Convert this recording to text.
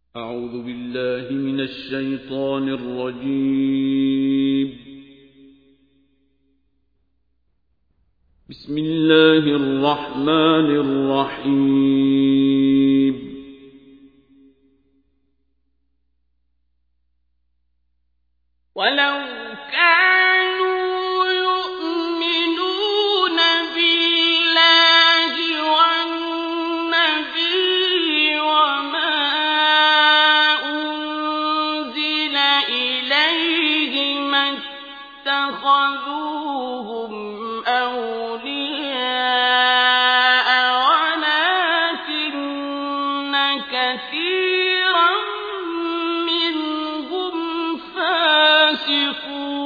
أعوذ بالله من الشيطان الرجيم. بسم الله الرحمن الرحيم. ولو كانوا يؤمنون بالله والنبي وما أنزل إليه ما اتخذوهم أولياء ولكن كثيرا منهم فاسقون.